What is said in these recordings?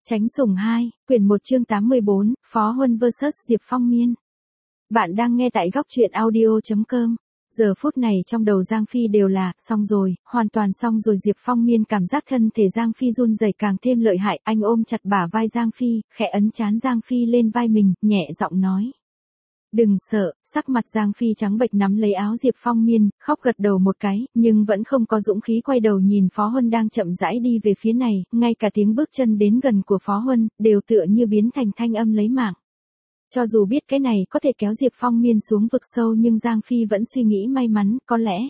Chánh sủng 2, quyển 1 chương 84, Phó Huân vs Diệp Phong Miên. Bạn đang nghe tại góc truyện audio.com. Giờ phút này trong đầu Giang Phi đều là, xong rồi, hoàn toàn xong rồi. Diệp Phong Miên cảm giác thân thể Giang Phi run rẩy càng thêm lợi hại, anh ôm chặt bả vai Giang Phi, khẽ ấn trán Giang Phi lên vai mình, nhẹ giọng nói. Đừng sợ. Sắc mặt Giang Phi trắng bệch nắm lấy áo Diệp Phong Miên, khóc gật đầu một cái, nhưng vẫn không có dũng khí quay đầu nhìn Phó Huân đang chậm rãi đi về phía này, ngay cả tiếng bước chân đến gần của Phó Huân, đều tựa như biến thành thanh âm lấy mạng. Cho dù biết cái này có thể kéo Diệp Phong Miên xuống vực sâu nhưng Giang Phi vẫn suy nghĩ may mắn,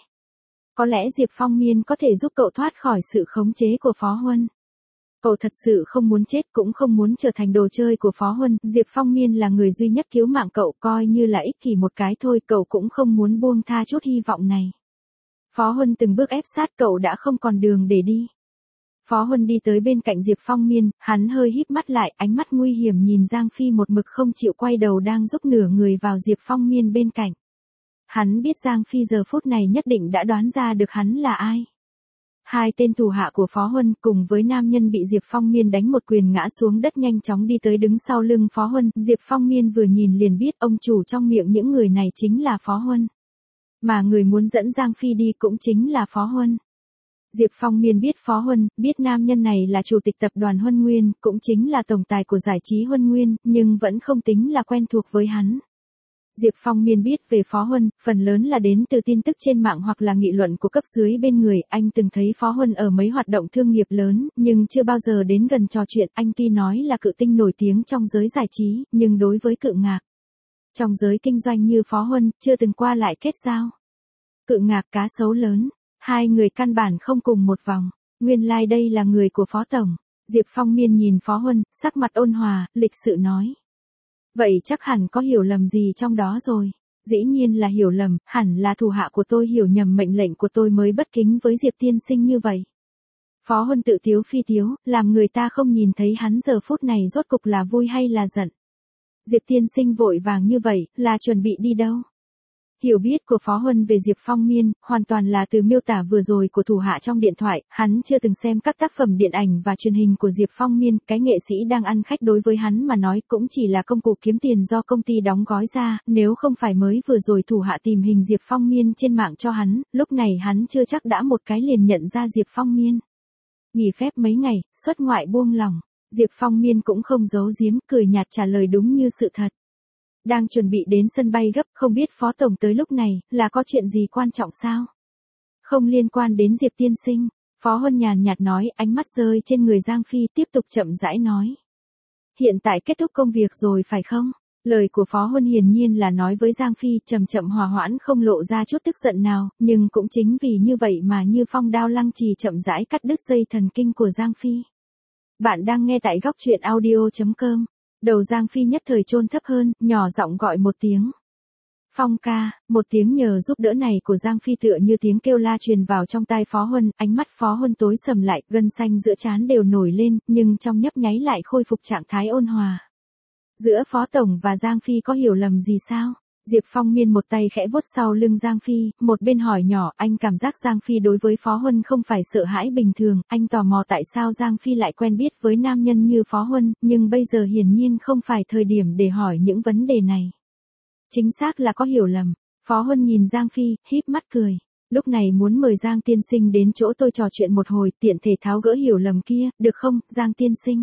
có lẽ Diệp Phong Miên có thể giúp cậu thoát khỏi sự khống chế của Phó Huân. Cậu thật sự không muốn chết cũng không muốn trở thành đồ chơi của Phó Huân, Diệp Phong Miên là người duy nhất cứu mạng cậu, coi như là ích kỷ một cái thôi, cậu cũng không muốn buông tha chút hy vọng này. Phó Huân từng bước ép sát cậu đã không còn đường để đi. Phó Huân đi tới bên cạnh Diệp Phong Miên, hắn hơi híp mắt lại, ánh mắt nguy hiểm nhìn Giang Phi một mực không chịu quay đầu đang giúp nửa người vào Diệp Phong Miên bên cạnh. Hắn biết Giang Phi giờ phút này nhất định đã đoán ra được hắn là ai. Hai tên thủ hạ của Phó Huân cùng với nam nhân bị Diệp Phong Miên đánh một quyền ngã xuống đất nhanh chóng đi tới đứng sau lưng Phó Huân. Diệp Phong Miên vừa nhìn liền biết ông chủ trong miệng những người này chính là Phó Huân. Mà người muốn dẫn Giang Phi đi cũng chính là Phó Huân. Diệp Phong Miên biết Phó Huân, biết nam nhân này là chủ tịch tập đoàn Huân Nguyên, cũng chính là tổng tài của giải trí Huân Nguyên, nhưng vẫn không tính là quen thuộc với hắn. Diệp Phong Miên biết về Phó Huân, phần lớn là đến từ tin tức trên mạng hoặc là nghị luận của cấp dưới bên người. Anh từng thấy Phó Huân ở mấy hoạt động thương nghiệp lớn, nhưng chưa bao giờ đến gần trò chuyện. Anh tuy nói là cự tinh nổi tiếng trong giới giải trí, nhưng đối với Cự Ngạc, trong giới kinh doanh như Phó Huân, chưa từng qua lại kết giao. Cự Ngạc cá sấu lớn, hai người căn bản không cùng một vòng. Nguyên lai đây là người của Phó Tổng. Diệp Phong Miên nhìn Phó Huân, sắc mặt ôn hòa, lịch sự nói. Vậy chắc hẳn có hiểu lầm gì trong đó rồi. Dĩ nhiên là hiểu lầm, hẳn là thủ hạ của tôi hiểu nhầm mệnh lệnh của tôi mới bất kính với Diệp tiên sinh như vậy. Phó Huân tự tiếu phi tiếu, làm người ta không nhìn thấy hắn giờ phút này rốt cục là vui hay là giận. Diệp tiên sinh vội vàng như vậy, là chuẩn bị đi đâu? Hiểu biết của Phó Huân về Diệp Phong Miên, hoàn toàn là từ miêu tả vừa rồi của thủ hạ trong điện thoại, hắn chưa từng xem các tác phẩm điện ảnh và truyền hình của Diệp Phong Miên, cái nghệ sĩ đang ăn khách đối với hắn mà nói cũng chỉ là công cụ kiếm tiền do công ty đóng gói ra, nếu không phải mới vừa rồi thủ hạ tìm hình Diệp Phong Miên trên mạng cho hắn, lúc này hắn chưa chắc đã một cái liền nhận ra Diệp Phong Miên. Nghỉ phép mấy ngày, xuất ngoại buông lỏng, Diệp Phong Miên cũng không giấu giếm, cười nhạt trả lời đúng như sự thật. Đang chuẩn bị đến sân bay gấp, không biết Phó Tổng tới lúc này, là có chuyện gì quan trọng sao? Không liên quan đến Diệp tiên sinh. Phó Huân nhàn nhạt nói, ánh mắt rơi trên người Giang Phi, tiếp tục chậm rãi nói. Hiện tại kết thúc công việc rồi phải không? Lời của Phó Huân hiển nhiên là nói với Giang Phi, chậm chậm hòa hoãn không lộ ra chút tức giận nào, nhưng cũng chính vì như vậy mà như phong đao lăng trì chậm rãi cắt đứt dây thần kinh của Giang Phi. Bạn đang nghe tại góc truyện audio.com. Đầu Giang Phi nhất thời chôn thấp hơn, nhỏ giọng gọi một tiếng. Phong ca, một tiếng nhờ giúp đỡ này của Giang Phi tựa như tiếng kêu la truyền vào trong tai Phó Huân, ánh mắt Phó Huân tối sầm lại, gân xanh giữa trán đều nổi lên, nhưng trong nhấp nháy lại khôi phục trạng thái ôn hòa. Giữa Phó Tổng và Giang Phi có hiểu lầm gì sao? Diệp Phong Miên một tay khẽ vuốt sau lưng Giang Phi, một bên hỏi nhỏ, anh cảm giác Giang Phi đối với Phó Huân không phải sợ hãi bình thường, anh tò mò tại sao Giang Phi lại quen biết với nam nhân như Phó Huân, nhưng bây giờ hiển nhiên không phải thời điểm để hỏi những vấn đề này. Chính xác là có hiểu lầm. Phó Huân nhìn Giang Phi, híp mắt cười. Lúc này muốn mời Giang tiên sinh đến chỗ tôi trò chuyện một hồi, tiện thể tháo gỡ hiểu lầm kia, được không, Giang tiên sinh?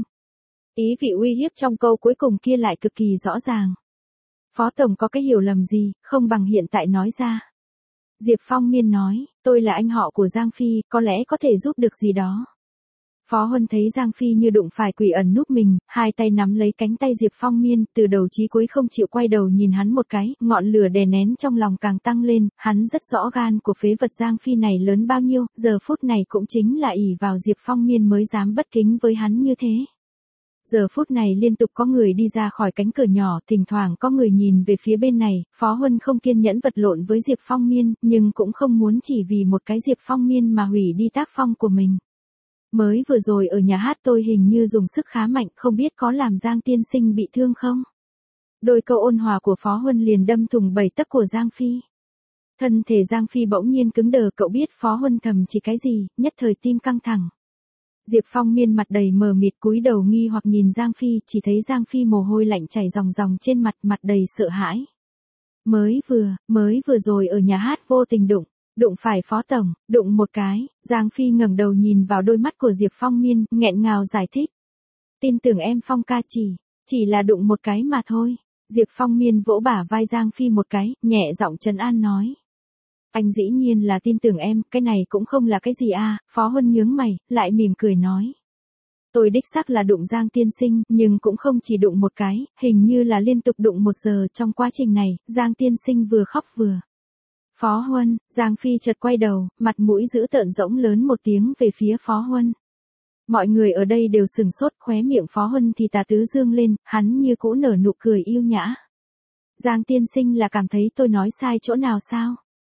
Ý vị uy hiếp trong câu cuối cùng kia lại cực kỳ rõ ràng. Phó Tổng có cái hiểu lầm gì, không bằng hiện tại nói ra. Diệp Phong Miên nói, tôi là anh họ của Giang Phi, có lẽ có thể giúp được gì đó. Phó Huân thấy Giang Phi như đụng phải quỷ ẩn núp mình, hai tay nắm lấy cánh tay Diệp Phong Miên, từ đầu chí cuối không chịu quay đầu nhìn hắn một cái, ngọn lửa đè nén trong lòng càng tăng lên, hắn rất rõ gan của phế vật Giang Phi này lớn bao nhiêu, giờ phút này cũng chính là ỷ vào Diệp Phong Miên mới dám bất kính với hắn như thế. Giờ phút này liên tục có người đi ra khỏi cánh cửa nhỏ, thỉnh thoảng có người nhìn về phía bên này, Phó Huân không kiên nhẫn vật lộn với Diệp Phong Miên, nhưng cũng không muốn chỉ vì một cái Diệp Phong Miên mà hủy đi tác phong của mình. Mới vừa rồi ở nhà hát tôi hình như dùng sức khá mạnh, không biết có làm Giang tiên sinh bị thương không? Đôi câu ôn hòa của Phó Huân liền đâm thủng bầy tấc của Giang Phi. Thân thể Giang Phi bỗng nhiên cứng đờ, cậu biết Phó Huân thầm chỉ cái gì, nhất thời tim căng thẳng. Diệp Phong Miên mặt đầy mờ mịt cúi đầu nghi hoặc nhìn Giang Phi, chỉ thấy Giang Phi mồ hôi lạnh chảy ròng ròng trên mặt, mặt đầy sợ hãi. Mới vừa rồi ở nhà hát vô tình đụng phải Phó Tổng, đụng một cái. Giang Phi ngẩng đầu nhìn vào đôi mắt của Diệp Phong Miên, nghẹn ngào giải thích. Tin tưởng em Phong ca, chỉ là đụng một cái mà thôi. Diệp Phong Miên vỗ bả vai Giang Phi một cái, nhẹ giọng trấn an nói. Anh dĩ nhiên là tin tưởng em, cái này cũng không là cái gì à. Phó Huân nhướng mày, lại mỉm cười nói. Tôi đích xác là đụng Giang tiên sinh, nhưng cũng không chỉ đụng một cái, hình như là liên tục đụng 1 giờ. Trong quá trình này, Giang tiên sinh vừa khóc vừa. Phó Huân, Giang Phi chợt quay đầu, mặt mũi dữ tợn rỗng lớn một tiếng về phía Phó Huân. Mọi người ở đây đều sừng sốt, khóe miệng Phó Huân thì tà tứ dương lên, hắn như cũ nở nụ cười yêu nhã. Giang tiên sinh là cảm thấy tôi nói sai chỗ nào sao?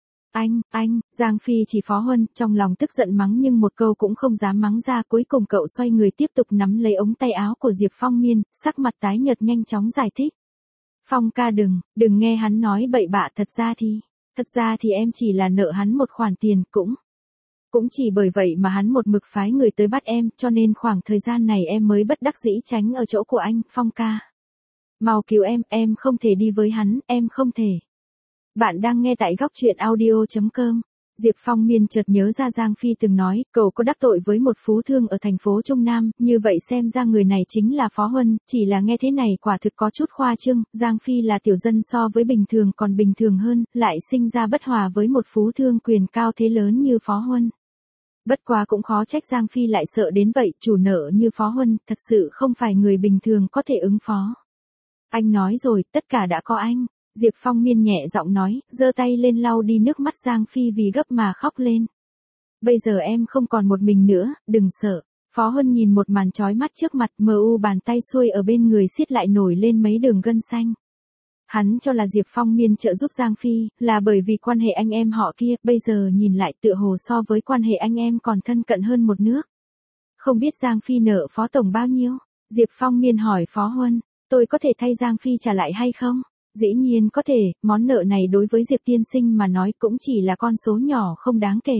Anh, Giang Phi chỉ Phó Huân, trong lòng tức giận mắng nhưng một câu cũng không dám mắng ra, cuối cùng cậu xoay người tiếp tục nắm lấy ống tay áo của Diệp Phong Miên, sắc mặt tái nhợt nhanh chóng giải thích. Phong ca đừng nghe hắn nói bậy bạ, thật ra thì em chỉ là nợ hắn một khoản tiền, cũng chỉ bởi vậy mà hắn một mực phái người tới bắt em, cho nên khoảng thời gian này em mới bất đắc dĩ tránh ở chỗ của anh, Phong ca. Mau cứu em không thể đi với hắn, em không thể. Bạn đang nghe tại góc truyện audio.com. Diệp Phong Miên chợt nhớ ra Giang Phi từng nói, cậu có đắc tội với một phú thương ở thành phố Trung Nam, như vậy xem ra người này chính là Phó Huân, chỉ là nghe thế này quả thực có chút khoa trương, Giang Phi là tiểu dân so với bình thường còn bình thường hơn, lại sinh ra bất hòa với một phú thương quyền cao thế lớn như Phó Huân. Bất quá cũng khó trách Giang Phi lại sợ đến vậy, chủ nợ như Phó Huân, thật sự không phải người bình thường có thể ứng phó. Anh nói rồi, tất cả đã có anh. Diệp Phong Miên nhẹ giọng nói, giơ tay lên lau đi nước mắt Giang Phi vì gấp mà khóc lên. Bây giờ em không còn một mình nữa, đừng sợ. Phó Huân nhìn một màn chói mắt trước mặt, mờ u bàn tay xuôi ở bên người siết lại nổi lên mấy đường gân xanh. Hắn cho là Diệp Phong Miên trợ giúp Giang Phi, là bởi vì quan hệ anh em họ kia, bây giờ nhìn lại tựa hồ so với quan hệ anh em còn thân cận hơn một nước. Không biết Giang Phi nợ Phó Tổng bao nhiêu? Diệp Phong Miên hỏi Phó Huân, tôi có thể thay Giang Phi trả lại hay không? Dĩ nhiên có thể, món nợ này đối với Diệp tiên sinh mà nói cũng chỉ là con số nhỏ không đáng kể.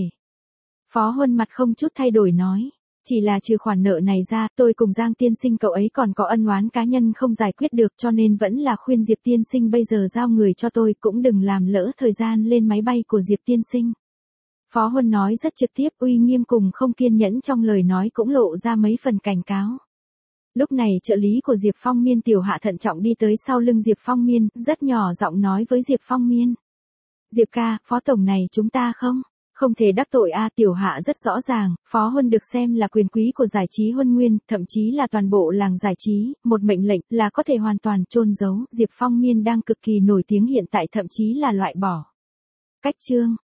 Phó Huân mặt không chút thay đổi nói, chỉ là trừ khoản nợ này ra, tôi cùng Giang tiên sinh cậu ấy còn có ân oán cá nhân không giải quyết được, cho nên vẫn là khuyên Diệp tiên sinh bây giờ giao người cho tôi, cũng đừng làm lỡ thời gian lên máy bay của Diệp tiên sinh. Phó Huân nói rất trực tiếp, uy nghiêm cùng không kiên nhẫn trong lời nói cũng lộ ra mấy phần cảnh cáo. Lúc này trợ lý của Diệp Phong Miên Tiểu Hạ thận trọng đi tới sau lưng Diệp Phong Miên, rất nhỏ giọng nói với Diệp Phong Miên. Diệp ca, Phó Tổng này chúng ta không thể đắc tội a. Tiểu Hạ rất rõ ràng, Phó Huân được xem là quyền quý của giải trí Huân Nguyên, thậm chí là toàn bộ làng giải trí, một mệnh lệnh là có thể hoàn toàn chôn giấu. Diệp Phong Miên đang cực kỳ nổi tiếng hiện tại thậm chí là loại bỏ. Cách chương.